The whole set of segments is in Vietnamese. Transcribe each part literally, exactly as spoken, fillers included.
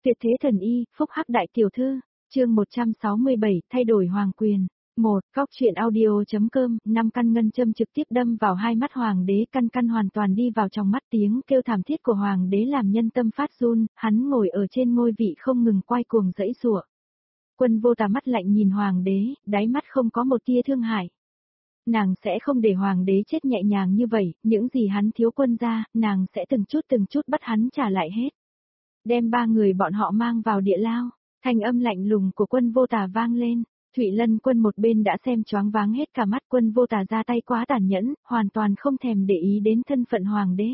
Tuyệt thế thần y, phúc hắc đại tiểu thư, chương một trăm sáu mươi bảy, thay đổi hoàng quyền. một. Cóc truyện audio.com, năm căn ngân châm trực tiếp đâm vào hai mắt hoàng đế, căn căn hoàn toàn đi vào trong mắt, tiếng kêu thảm thiết của hoàng đế làm nhân tâm phát run, hắn ngồi ở trên ngôi vị không ngừng quay cuồng giãy giụa. Quân Vô Tà mắt lạnh nhìn hoàng đế, đáy mắt không có một tia thương hại. Nàng sẽ không để hoàng đế chết nhẹ nhàng như vậy, những gì hắn thiếu quân ra, nàng sẽ từng chút từng chút bắt hắn trả lại hết. Đem ba người bọn họ mang vào địa lao, thanh âm lạnh lùng của Quân Vô Tà vang lên. Thụy Lân Quân một bên đã xem choáng váng hết cả mắt, Quân Vô Tà ra tay quá tàn nhẫn, hoàn toàn không thèm để ý đến thân phận hoàng đế.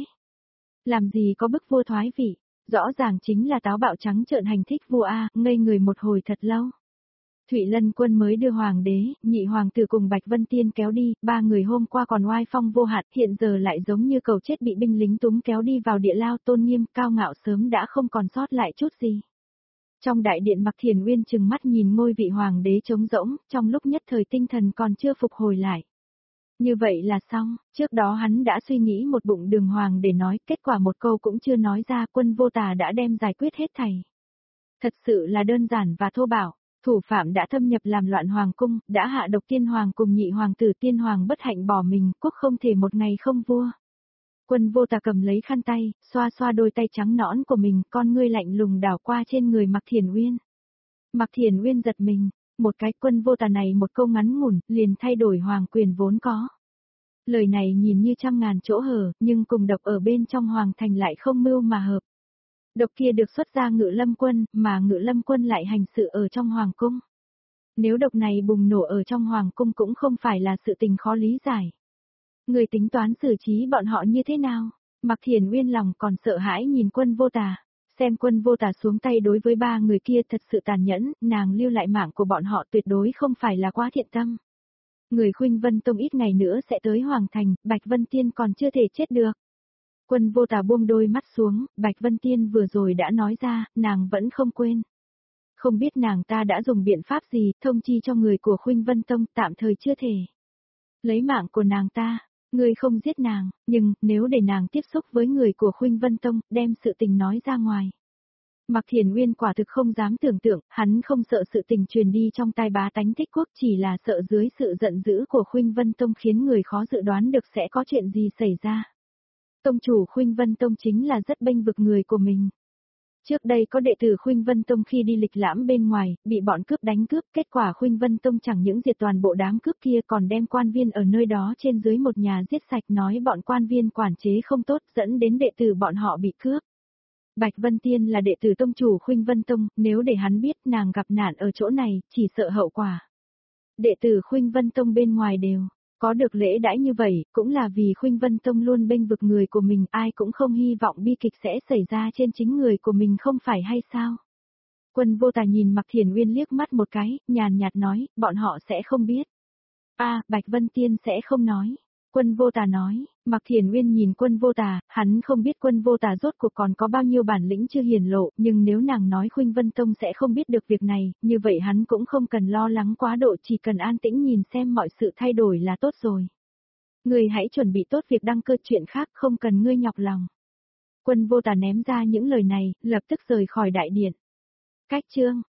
Làm gì có bức vua thoái vị, rõ ràng chính là táo bạo trắng trợn hành thích vua a, ngây người một hồi thật lâu. Thụy Lân Quân mới đưa hoàng đế, nhị hoàng tử cùng Bạch Vân Tiên kéo đi, ba người hôm qua còn oai phong vô hạn, hiện giờ lại giống như cầu chết bị binh lính túm kéo đi vào địa lao, tôn nghiêm cao ngạo sớm đã không còn sót lại chút gì. Trong đại điện Mạc Thiền Uyên trừng mắt nhìn ngôi vị hoàng đế trống rỗng, trong lúc nhất thời tinh thần còn chưa phục hồi lại. Như vậy là xong, trước đó hắn đã suy nghĩ một bụng đường hoàng để nói, kết quả một câu cũng chưa nói ra, Quân Vô Tà đã đem giải quyết hết thảy. Thật sự là đơn giản và thô bạo, thủ phạm đã thâm nhập làm loạn hoàng cung, đã hạ độc tiên hoàng cùng nhị hoàng tử, tiên hoàng bất hạnh bỏ mình, quốc không thể một ngày không vua. Quân Vô Tà cầm lấy khăn tay, xoa xoa đôi tay trắng nõn của mình, con ngươi lạnh lùng đảo qua trên người Mạc Thiền Uyên. Mạc Thiền Uyên giật mình, một cái Quân Vô Tà này một câu ngắn ngủn, liền thay đổi hoàng quyền vốn có. Lời này nhìn như trăm ngàn chỗ hở, nhưng cùng độc ở bên trong hoàng thành lại không mưu mà hợp. Độc kia được xuất ra Ngự Lâm Quân, mà Ngự Lâm Quân lại hành sự ở trong hoàng cung. Nếu độc này bùng nổ ở trong hoàng cung cũng không phải là sự tình khó lý giải. Người tính toán xử trí bọn họ như thế nào? Mạc Thiền Uyên lòng còn sợ hãi nhìn Quân Vô Tà, xem Quân Vô Tà xuống tay đối với ba người kia thật sự tàn nhẫn, nàng lưu lại mạng của bọn họ tuyệt đối không phải là quá thiện tâm. Người Khuynh Vân Tông ít ngày nữa sẽ tới Hoàng Thành, Bạch Vân Tiên còn chưa thể chết được. Quân Vô Tà buông đôi mắt xuống, Bạch Vân Tiên vừa rồi đã nói ra, nàng vẫn không quên. Không biết nàng ta đã dùng biện pháp gì, thông chi cho người của Khuynh Vân Tông, tạm thời chưa thể lấy mạng của nàng ta. Ngươi không giết nàng, nhưng nếu để nàng tiếp xúc với người của Khuynh Vân Tông, đem sự tình nói ra ngoài. Mạc Thiền Uyên quả thực không dám tưởng tượng, hắn không sợ sự tình truyền đi trong tai bá tánh Thích Quốc, chỉ là sợ dưới sự giận dữ của Khuynh Vân Tông khiến người khó dự đoán được sẽ có chuyện gì xảy ra. Tông chủ Khuynh Vân Tông chính là rất bênh vực người của mình. Trước đây có đệ tử Khuynh Vân Tông khi đi lịch lãm bên ngoài, bị bọn cướp đánh cướp, kết quả Khuynh Vân Tông chẳng những diệt toàn bộ đám cướp kia còn đem quan viên ở nơi đó trên dưới một nhà giết sạch, nói bọn quan viên quản chế không tốt dẫn đến đệ tử bọn họ bị cướp. Bạch Vân Tiên là đệ tử tông chủ Khuynh Vân Tông, nếu để hắn biết nàng gặp nạn ở chỗ này, chỉ sợ hậu quả. Đệ tử Khuynh Vân Tông bên ngoài đều có được lễ đãi như vậy, cũng là vì Khuynh Vân Tông luôn bênh vực người của mình, ai cũng không hy vọng bi kịch sẽ xảy ra trên chính người của mình không phải hay sao? Quân Vô Tà nhìn Mạc Thiền Uyên liếc mắt một cái, nhàn nhạt nói, bọn họ sẽ không biết. A, à, Bạch Vân Tiên sẽ không nói. Quân Vô Tà nói, Mạc Thiền Uyên nhìn Quân Vô Tà, hắn không biết Quân Vô Tà rốt cuộc còn có bao nhiêu bản lĩnh chưa hiển lộ, nhưng nếu nàng nói Khuynh Vân Tông sẽ không biết được việc này, như vậy hắn cũng không cần lo lắng quá độ, chỉ cần an tĩnh nhìn xem mọi sự thay đổi là tốt rồi. Ngươi hãy chuẩn bị tốt việc đăng cơ, chuyện khác không cần ngươi nhọc lòng. Quân Vô Tà ném ra những lời này, lập tức rời khỏi đại điện. Cách chương